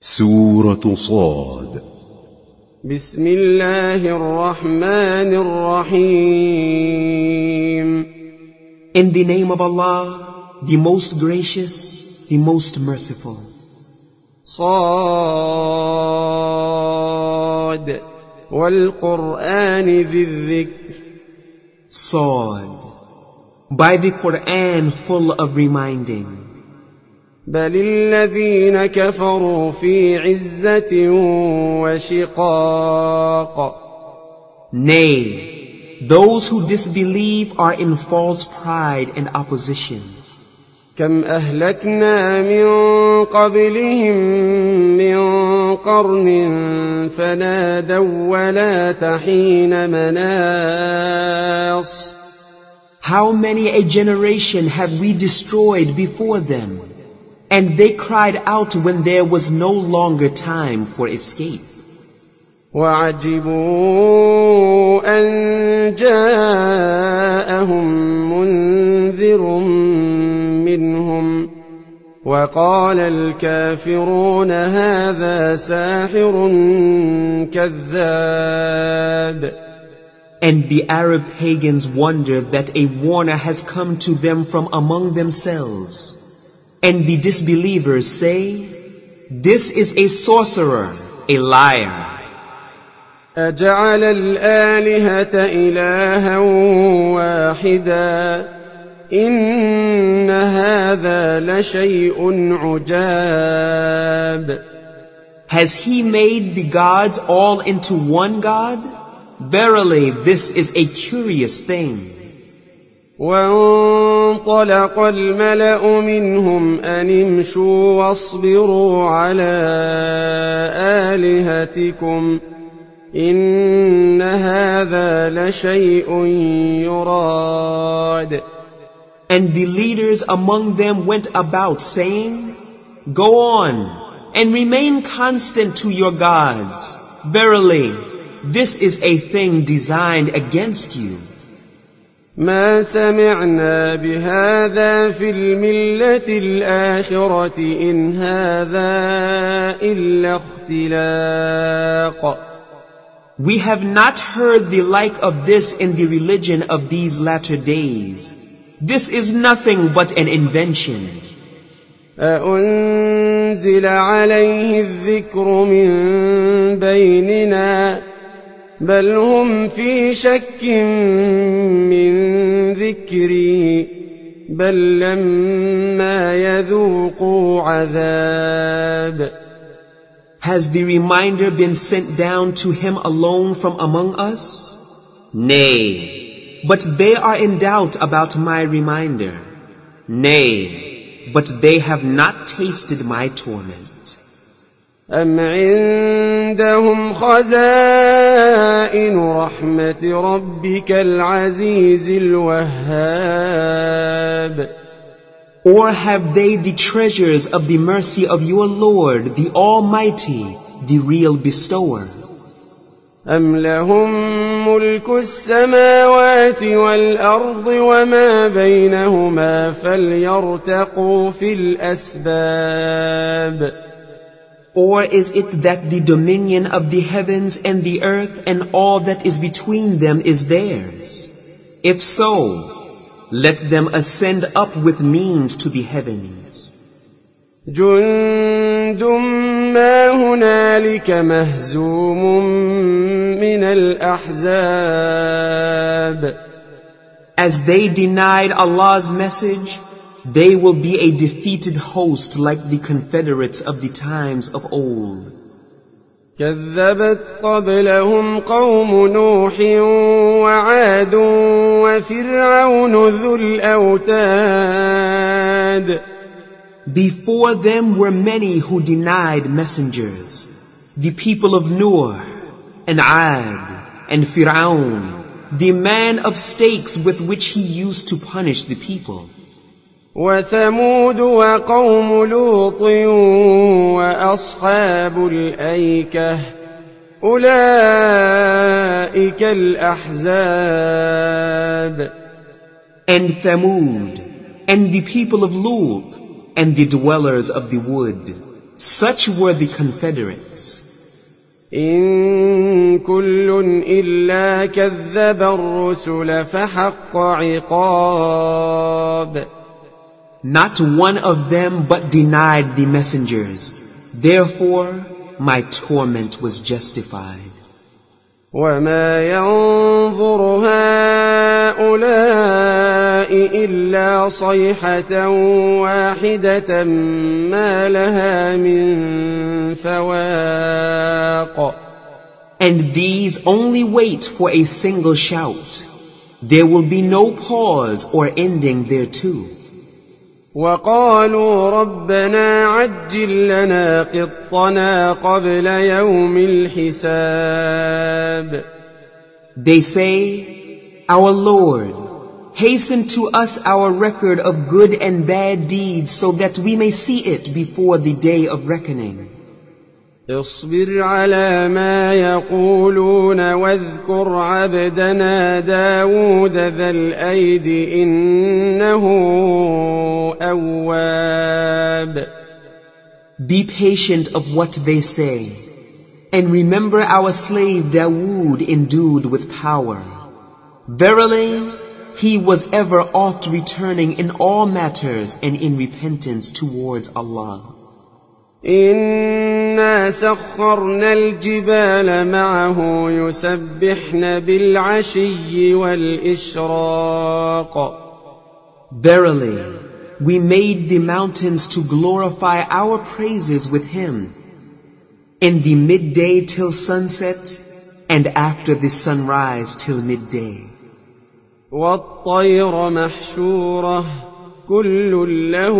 سورة صاد. بسم الله الرحمن الرحيم. In the name of Allah, the most gracious, the most merciful. صاد والقرآن ذي الذكر. Sad. By the Quran full of reminding. بل الذين كفروا في عزة وشقاق. Nay, those who disbelieve are in false pride and opposition. كم أهلكنا من قبلهم من قرن فنادوا ولا تحين مناص. How many a generation have we destroyed before them, and they cried out when there was no longer time for escape. وعجبوا أن جاءهم منذر منهم وقال الكافرون هذا ساحر كذاب. And the Arab pagans wonder that a warner has come to them from among themselves. And the disbelievers say, this is a sorcerer, a liar. أجعل الآلهة إلها واحدا إن هذا لشيء عجاب. Has he made the gods all into one God? Verily, this is a curious thing. وانطلق الملأ منهم أن امشوا واصبروا على آلهتكم إن هذا لشيء يراد. And the leaders among them went about saying, go on and remain constant to your gods. Verily, this is a thing designed against you. ما سمعنا بهذا في الملة الآخرة إن هذا إلا اختلاق. We have not heard the like of this in the religion of these latter days. This is nothing but an invention. أأنزل عليه الذكر من بيننا بل هم في شك من ذكري بل لما يذوقوا عذاب. Has the reminder been sent down to him alone from among us? Nay, but they are in doubt about my reminder. Nay, but they have not tasted my torment. أم عندهم خزائن رحمة ربك العزيز الوهاب. Or have they the treasures of the mercy of your Lord, the Almighty, the real bestower? أم لهم ملك السماوات والأرض وما بينهما فليرتقوا في الأسباب. Or is it that the dominion of the heavens and the earth and all that is between them is theirs? If so, let them ascend up with means to the heavens. جند ما هنالك مهزوم من الأحزاب. As they denied Allah's message, they will be a defeated host like the confederates of the times of old. كذبت قبلهم قوم نوح وعاد وفرعون ذو الأوتاد. Before them were many who denied messengers, the people of Noah and Ad and Fir'aun, the man of stakes with which he used to punish the people. وثمود وقوم لوط وأصحاب الأيكة أولئك الأحزاب. And Thamud, and the people of Lut, and the dwellers of the wood. Such were the confederates. إن كل إلا كذب الرسل فحق عقاب. Not one of them but denied the messengers. Therefore, my torment was justified. وما ينظر هؤلاء إلا صيحة واحدة ما لها من فواق. And these only wait for a single shout. There will be no pause or ending thereto. وقالوا ربنا عجل لنا قطنا قبل يوم الحساب. They say, Our Lord, hasten to us our record of good and bad deeds so that we may see it before the day of reckoning. اصبر على ما يقولون واذكر عبدنا داود ذا الأيد إنه أواب. Be patient of what they say, and remember our slave Dawood endued with power. Verily, he was ever oft returning in all matters and in repentance towards Allah. إنا سخرنا الجبال معه يسبحن بالعشي والإشراق. Verily, we made the mountains to glorify our praises with him in the midday till sunset and after the sunrise till midday. والطير محشورة كل له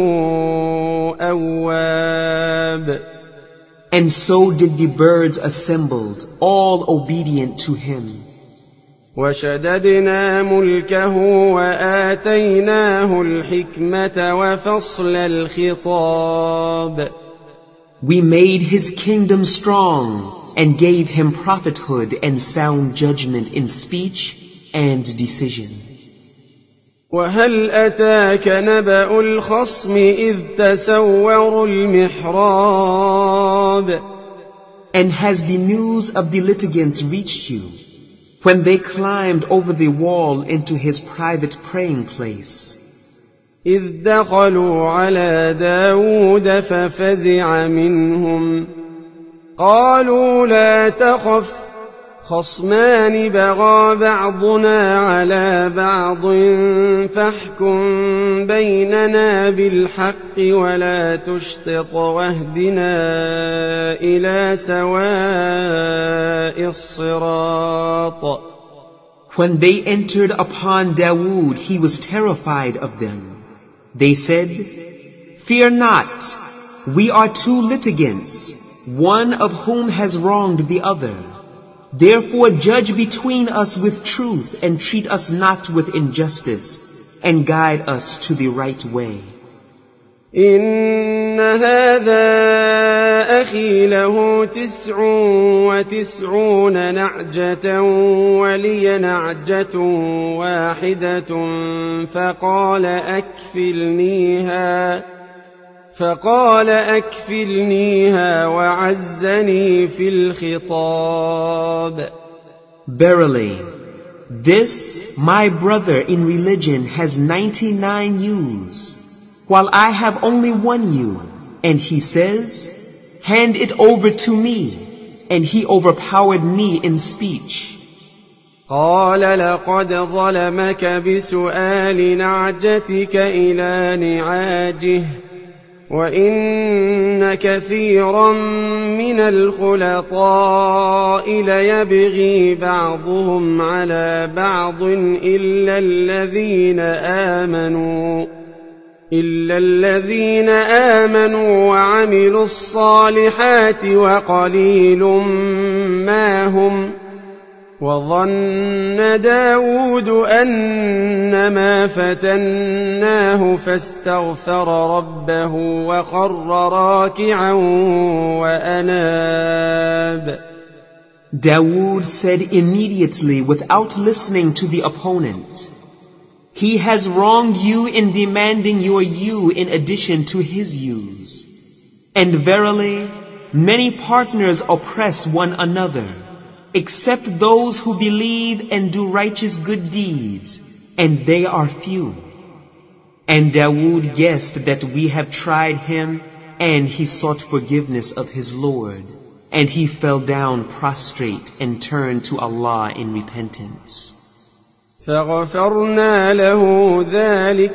أواب. And so did the birds assembled, all obedient to him. وشددنا ملكه وآتيناه الحكمة وفصل الخطاب. We made his kingdom strong and gave him prophethood and sound judgment in speech and decision. وهل أتاك نبأ الخصم إذ تسوروا المحراب. And has the news of the litigants reached you when they climbed over the wall into his private praying place? إذ دخلوا على داود ففزع منهم قالوا لا تخف خصمان بغى بعضنا على بعض فاحكم بيننا بالحق ولا تشطط واهدنا إلى سواء الصراط. When they entered upon Dawood, he was terrified of them. They said, Fear not, we are two litigants, one of whom has wronged the other. Therefore judge between us with truth and treat us not with injustice and guide us to the right way. إن هذا أخي له 99 نعجة ولي نعجة واحدة فقال أكفلنيها وعزني في الخطاب. Verily, this, my brother in religion, has 99 ewes, while I have only one ewe. And he says, Hand it over to me. And he overpowered me in speech. قال لقد ظلمك بسؤال نعجتك إلى نعاجه وإن كثيرا من الخلطاء ليبغي بعضهم على بعض إلا الذين آمنوا وعملوا الصالحات وقليل ما هم. وظن داود أنما فتناه فاستغفر ربه وخر راكعا وأناب. Dawood said immediately without listening to the opponent, He has wronged you in demanding your ewe in addition to his ewes. And verily, many partners oppress one another, except those who believe and do righteous good deeds, and they are few. And Dawood guessed that we have tried him, and he sought forgiveness of his Lord, and he fell down prostrate and turned to Allah in repentance. فغفرنا له ذلك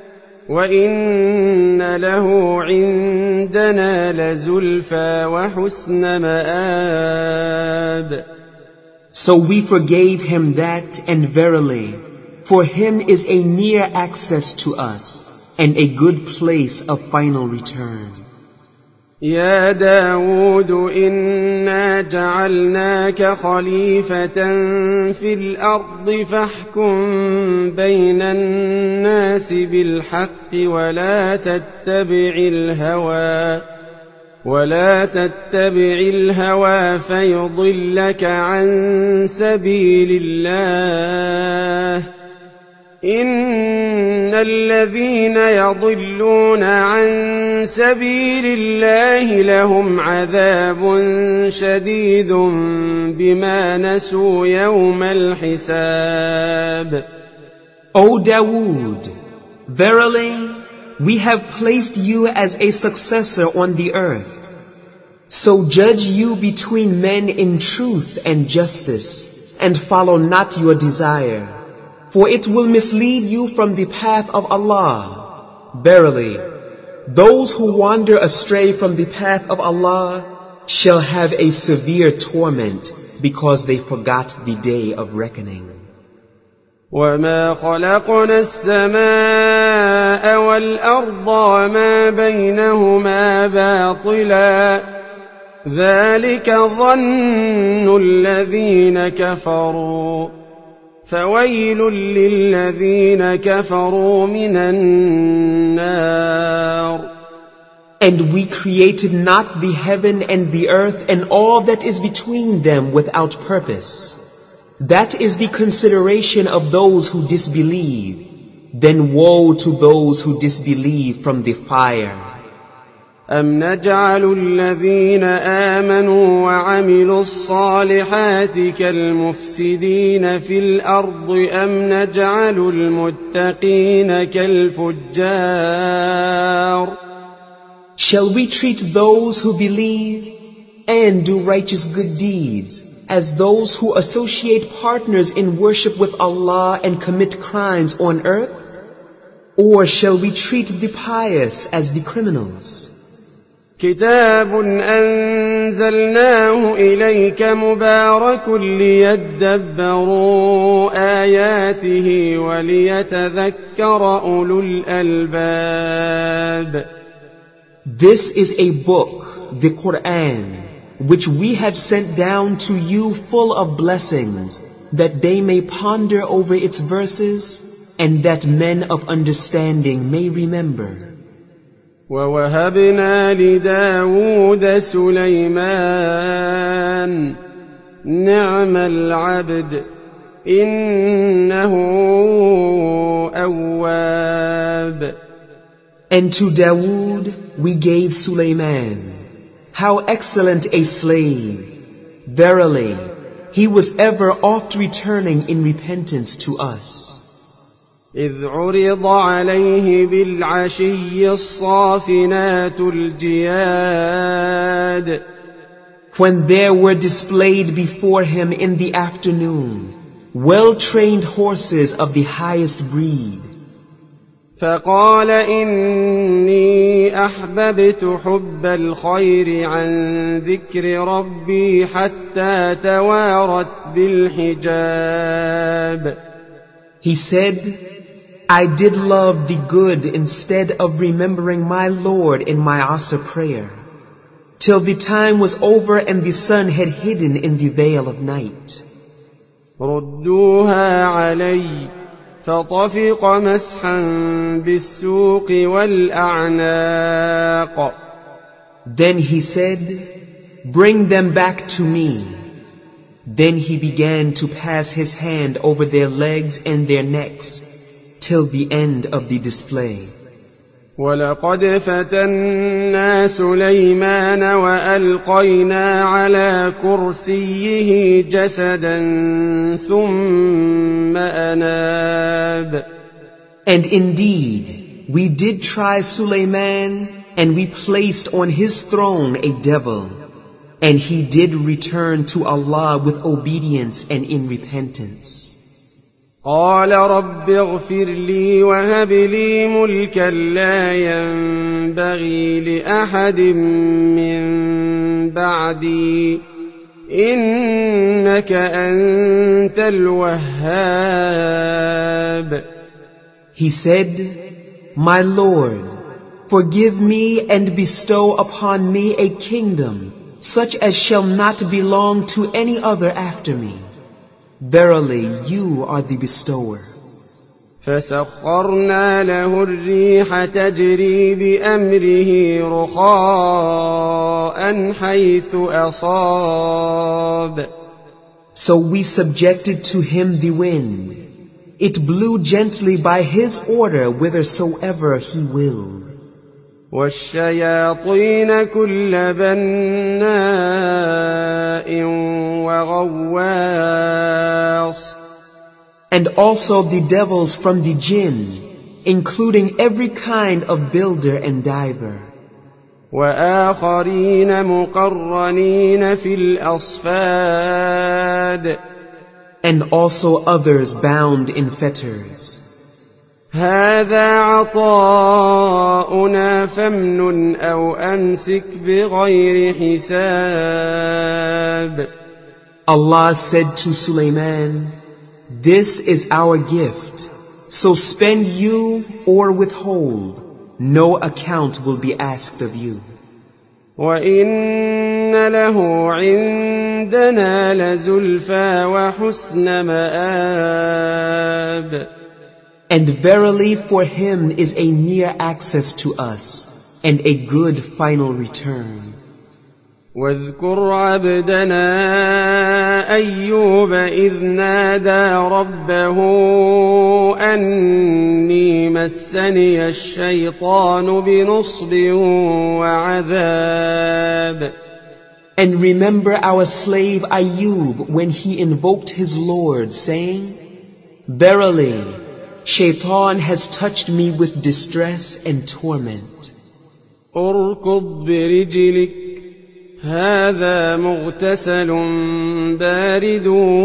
وإن له عندنا لزلفى وحسن مآب. So we forgave him that, and verily, for him is a near access to us, and a good place of final return. يا داود إنا جعلناك خليفة في الأرض فاحكم بين الناس بالحق ولا تتبع الهوى فيضلك عن سبيل الله إن الذين يضلون عن سبيل الله لهم عذاب شديد بما نسوا يوم الحساب. O Dawood, verily, we have placed you as a successor on the earth. So judge you between men in truth and justice, and follow not your desire, for it will mislead you from the path of Allah. Verily, those who wander astray from the path of Allah shall have a severe torment because they forgot the day of reckoning. وما خلقنا السماء والأرض وما بينهما باطلا ذلك ظن الذين كفروا فويل للذين كفروا من النار. And we created not the heaven and the earth and all that is between them without purpose. That is the consideration of those who disbelieve. Then woe to those who disbelieve from the fire. أم نجعل الذين آمنوا وعملوا الصالحات كالمفسدين في الأرض أم نجعل المتقين كالفجار. Shall we treat those who believe and do righteous good deeds as those who associate partners in worship with Allah and commit crimes on earth? Or shall we treat the pious as the criminals? كتاب أنزلناه إليك مبارك ليدبروا آياته وليتذكر أولو الألباب. This is a book, the Quran, which we have sent down to you full of blessings, that they may ponder over its verses, and that men of understanding may remember. ووهبنا لداود سليمان نعم العبد إنه أواب. And to Dawood we gave Sulaiman. How excellent a slave! Verily, he was ever oft returning in repentance to us. إذ عرض عليه بالعشي الصافنات الجياد. When there were displayed before him in the afternoon well-trained horses of the highest breed. فقال إني أحببت حب الخير عن ذكر ربي حتى توارت بالحجاب. He said, I did love the good instead of remembering my Lord in my Asr prayer, till the time was over and the sun had hidden in the veil of night. ردوها علي فطفق مسحا بالسوق والأعناق. Then he said, bring them back to me. Then he began to pass his hand over their legs and their necks till the end of the display. ولقد فتنا سليمان وألقينا على كرسيه جسدا ثم أناب. And indeed, we did try Sulaiman, and we placed on his throne a devil, and he did return to Allah with obedience and in repentance. قال رب اغفر لي وهب لي ملكا لا ينبغي لأحد من بعدي إنك أنت الوهاب. He said, My Lord, forgive me and bestow upon me a kingdom such as shall not belong to any other after me. Verily, you are the bestower. فسخرنا له الريح تجري بأمره رخاء حيث أصاب. So we subjected to him the wind. It blew gently by his order whithersoever he willed. والشياطين كل بناء وغواص. And also the devils from the jinn, including every kind of builder and diver. وآخرين مقرنين في الأصفاد. And also others bound in fetters. هذا عطاؤنا فامنن أو أمسك بغير حساب. Allah said to Sulaiman, This is our gift, so spend you or withhold, no account will be asked of you. وإن له عندنا لزلفى وحسن مآب. And verily for him is a near access to us, and a good final return. واذكر عبدنا أيوب إذ نادى ربه أني مسني الشيطان بنصب وعذاب. And remember our slave Ayub when he invoked his Lord, saying, Verily, Shaitan has touched me with distress and torment. اركض برجلك هذا مغتسل بارد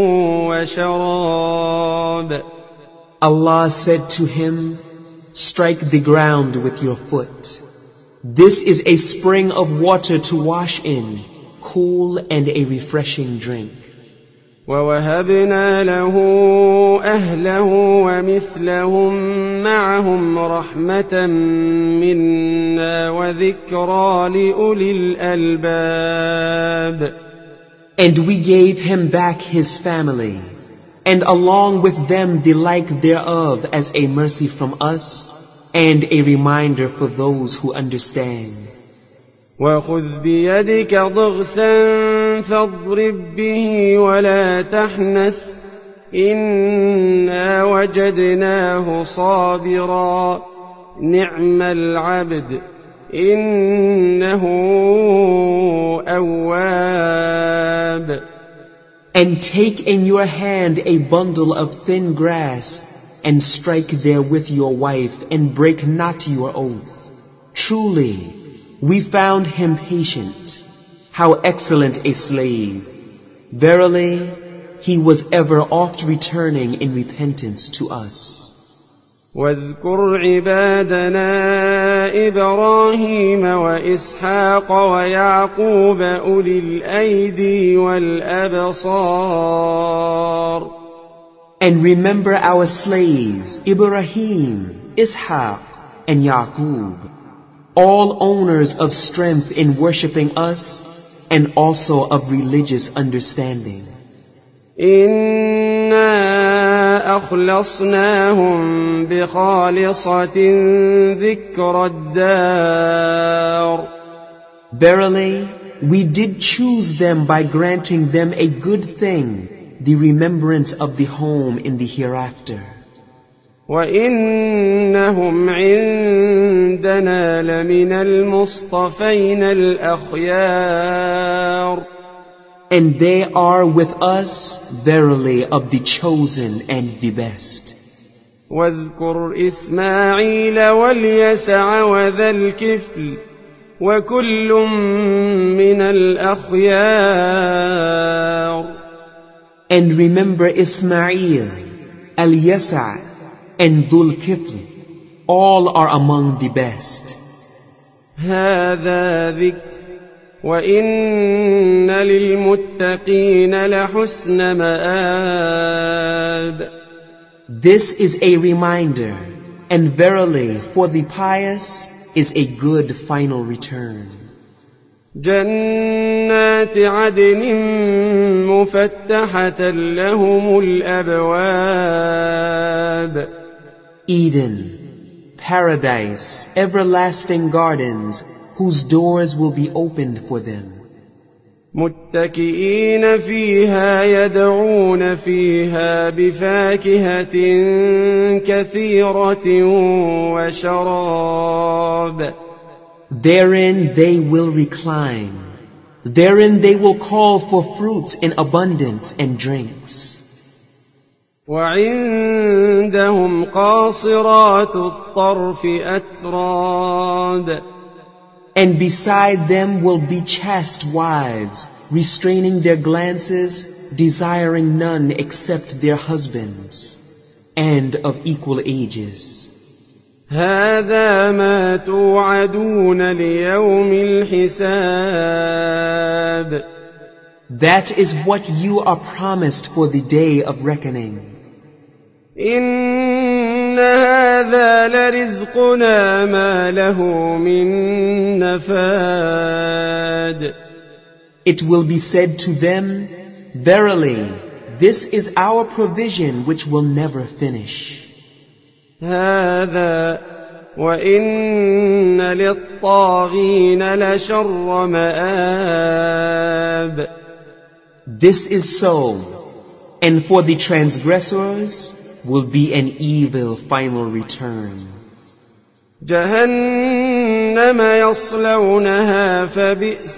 وشراب. Allah said to him, Strike the ground with your foot. This is a spring of water to wash in, cool and a refreshing drink. ووهبنا له أهله ومثلهم معهم رحمة منا وذكرى لأولي الألباب. And we gave him back his family, and along with them the like thereof as a mercy from us, and a reminder for those who understand. وخذ بيدك ضغثا فاضرب به ولا تحنث إنا وجدناه صابرا نعم العبد إنه أواب. And take in your hand a bundle of thin grass, and strike therewith your wife, and break not your oath. Truly, we found him patient. How excellent a slave. Verily, he was ever oft returning in repentance to us. واذكر عبادنا إبراهيم وإسحاق ويعقوب أولي الأيدي والأبصار. And remember our slaves, Ibrahim, Ishaq, and Yaqub, all owners of strength in worshipping us, and also of religious understanding. إنا أخلصناهم بخالصة ذكر الدار. Verily, we did choose them by granting them a good thing, the remembrance of the home in the hereafter. وإنهم عندنا لمن المصطفين الأخيار. And they are with us verily of the chosen and the best. واذكر إسماعيل واليسع وذا الكفل وكل من الأخيار. And remember Ismail, Al-Yasa, and Dhul-Kifl, all are among the best. هذا ذكر وإن للمتقين لحسن مآب. This is a reminder, and verily for the pious is a good final return. جنات عدن مفتحة لهم الأبواب. Eden, paradise, everlasting gardens, whose doors will be opened for them. متكئين فيها يدعون فيها بفاكهة كثيرة وشراب. Therein they will recline. Therein they will call for fruits in abundance and drinks. وعندهم قاصرات الطرف أتراد. And beside them will be chaste wives, restraining their glances, desiring none except their husbands, and of equal ages. هذا ما توعدون ليوم الحساب. That is what you are promised for the day of reckoning. إن هذا لرزقنا ما له من نفاد. It will be said to them, verily, this is our provision which will never finish. هذا وإن للطاغين لشر مآب. This is so, and for the transgressors will be an evil final return. جهنم يصلونها فبئس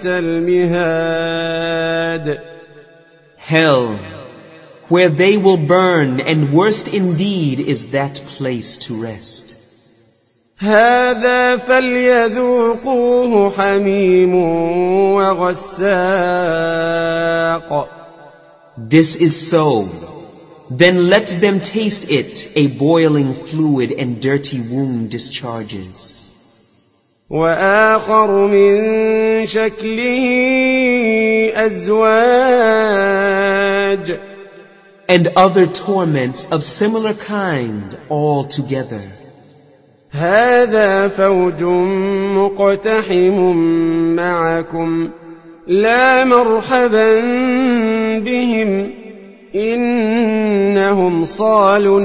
المهاد. Hell, where they will burn, and worst indeed is that place to rest. هذا فليذوقوه حميم وغساق. This is so. Then let them taste it, a boiling fluid and dirty womb discharges. وآخر من شكله أزواج. And other torments of similar kind all together. هذا فوج مقتحم معكم لا مرحبا بهم إنهم صالوا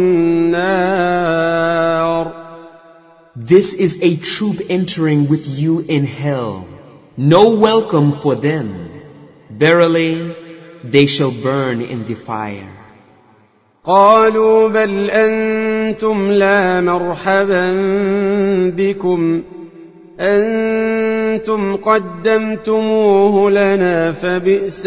النار. This is a troop entering with you in hell. No welcome for them. Verily, they shall burn in the fire. قالوا بل أنتم لا مرحبا بكم أنتم قدمتموه لنا فبئس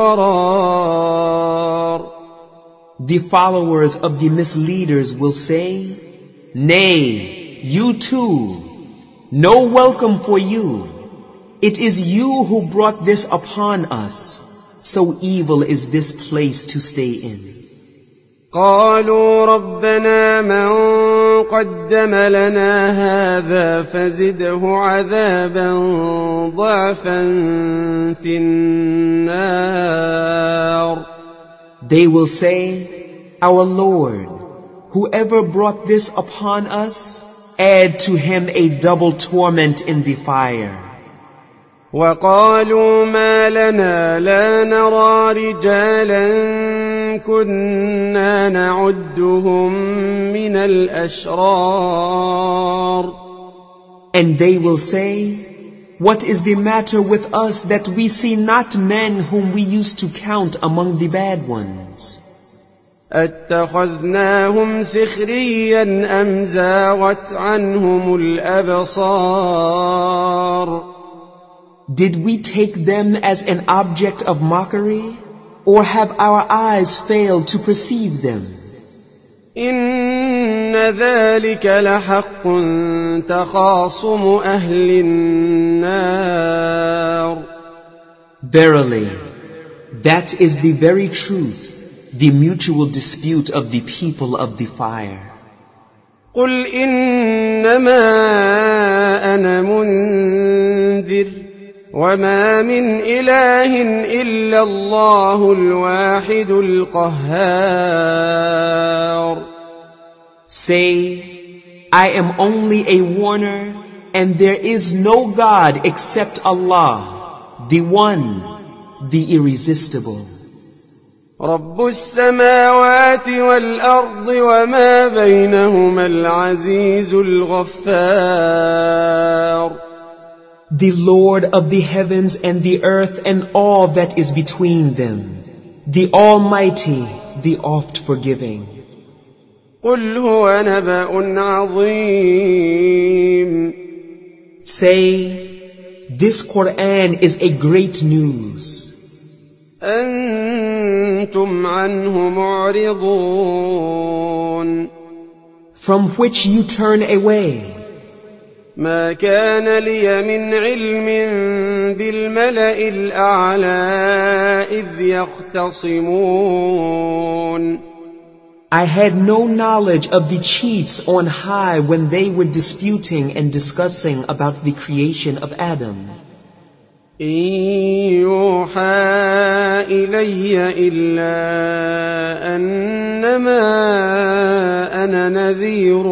القرار. The followers of the misleaders will say, Nay, you too, no welcome for you. It is you who brought this upon us. So evil is this place to stay in. قالوا ربنا من قدم لنا هذا فزده عذابا ضعفا في النار. They will say, Our Lord, whoever brought this upon us, add to him a double torment in the fire. وقالوا ما لنا لا نرى رجالا كنا نعدهم من الأشرار. And they will say, What is the matter with us that we see not men whom we used to count among the bad ones? أَتَّخَذْنَاهُمْ سِخْرِيًّا أَمْ زَاغَتْ عَنْهُمُ الْأَبْصَارُ Did we take them as an object of mockery, or have our eyes failed to perceive them? إِنَّ ذَلِكَ لَحَقٌّ تَخَاصُمُ أَهْلِ النَّارِ Verily, that is the very truth, the mutual dispute of the people of the fire. قُلْ إِنَّمَا أَنَا مُنذِرٌ وَمَا مِنْ إِلَٰهٍ إِلَّا اللَّهُ الْوَاحِدُ الْقَهَّارُ Say, I am only a warner, and there is no God except Allah, the One, the Irresistible. رب السماوات والأرض وما بينهما العزيز الغفار The Lord of the heavens and the earth and all that is between them, the Almighty, the oft-forgiving. قل هو نبأ عظيم Say, this Quran is a great news. أنتم عنه معرضون From which you turn away. ما كان لي من علم بالملأ الأعلى إذ يختصمون I had no knowledge of the chiefs on high when they were disputing and discussing about the creation of Adam. إن يوحى إلي إلا أنما أنا نذير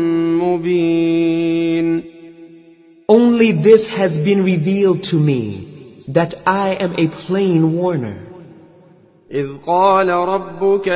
مبين Only this has been revealed to me, that I am a plain warner. إذ قال ربك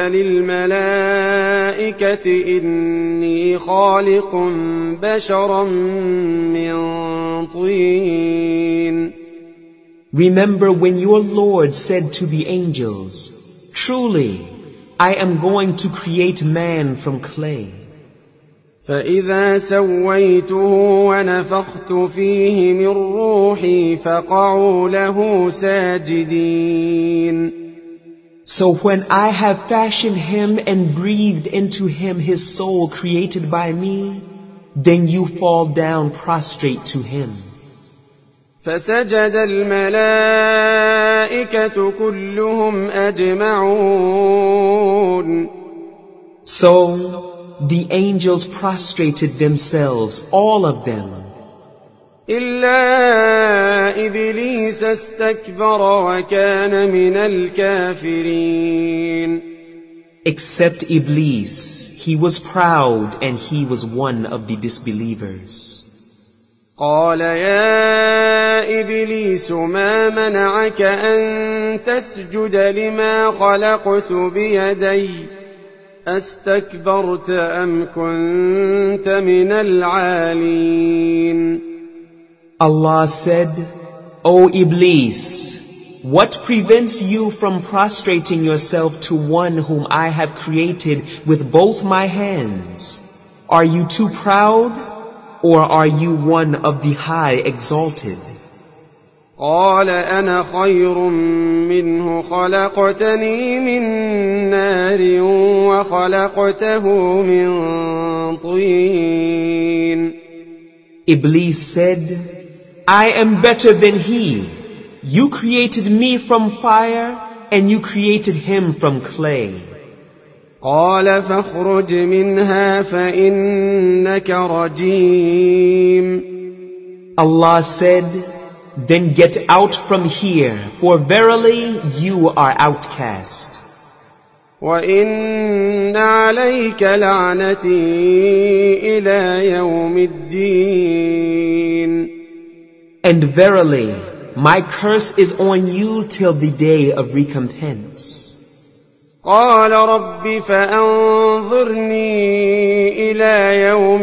للملائكة إني خالق بشرا من طين Remember when your Lord said to the angels, Truly, I am going to create man from clay. فإذا سويته ونفخت فيه من روحي فقعوا له ساجدين So when I have fashioned him and breathed into him his soul created by me, then you fall down prostrate to him. فسجد الملائكة كلهم أجمعون So the angels prostrated themselves, all of them. إلا إبليس استكبر وكان من الكافرين Except Iblis, he was proud and he was one of the disbelievers. قال يا إبليس ما منعك أن تسجد لما خلقت بيدي أستكبرت أم كنت من العالين Allah said, O Iblis, what prevents you from prostrating yourself to one whom I have created with both my hands? Are you too proud, or are you one of the high exalted? قال أنا خير منه خلقتني من نار وخلقته من طين Iblis said, I am better than he. You created me from fire, and you created him from clay. قال فاخرج منها فإنك رجيم Allah said, then get out from here, for verily you are outcast. وإن عليك لعنتي إلى يوم الدين And verily, my curse is on you till the day of recompense. قال رب فأنظرني إلى يوم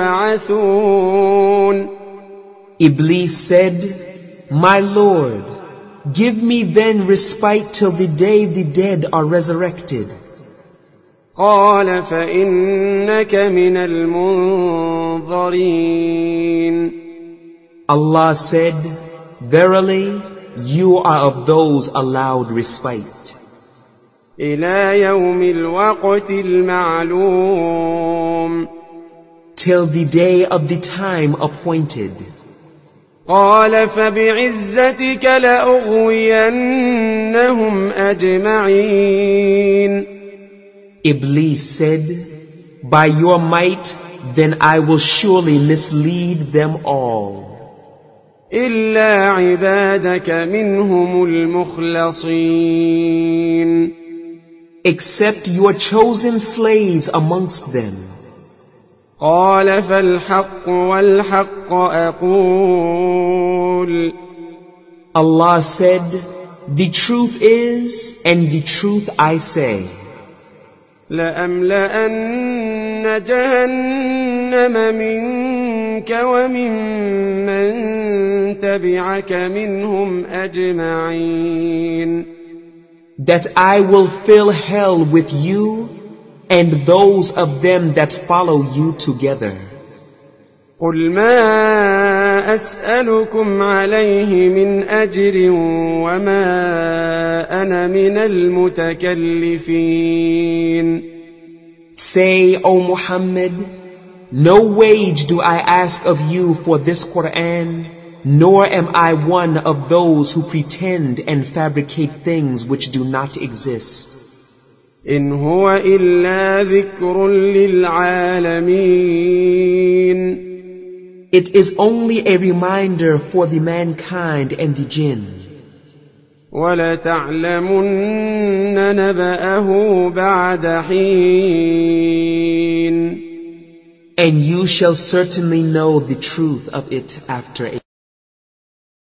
يبعثون Iblis said, My Lord, give me then respite till the day the dead are resurrected. قال فإنك من المنظرين. Allah said, Verily, you are of those allowed respite. إلى يوم الوقت المعلوم. Till the day of the time appointed. قال فبعزتك لأغوينهم أجمعين. Iblis said, By your might, then I will surely mislead them all. إلا عبادك منهم المخلصين. Except your chosen slaves amongst them. قال فالحق والحق أقول. Allah said, The truth is, and the truth I say. لأملأن جهنم منك وممن تبعك منهم أجمعين. That I will fill hell with you and those of them that follow you together. قل ما أسألكم عليه من أجر وما أنا من المتكلفين. Say, O Muhammad, no wage do I ask of you for this Quran, nor am I one of those who pretend and fabricate things which do not exist. إن هو إلا ذكر للعالمين. It is only a reminder for the mankind and the jinn. وَلَتَعْلَمُنَّ نَبَأَهُ بَعْدَ حِينٍ. And you shall certainly know the truth of it after a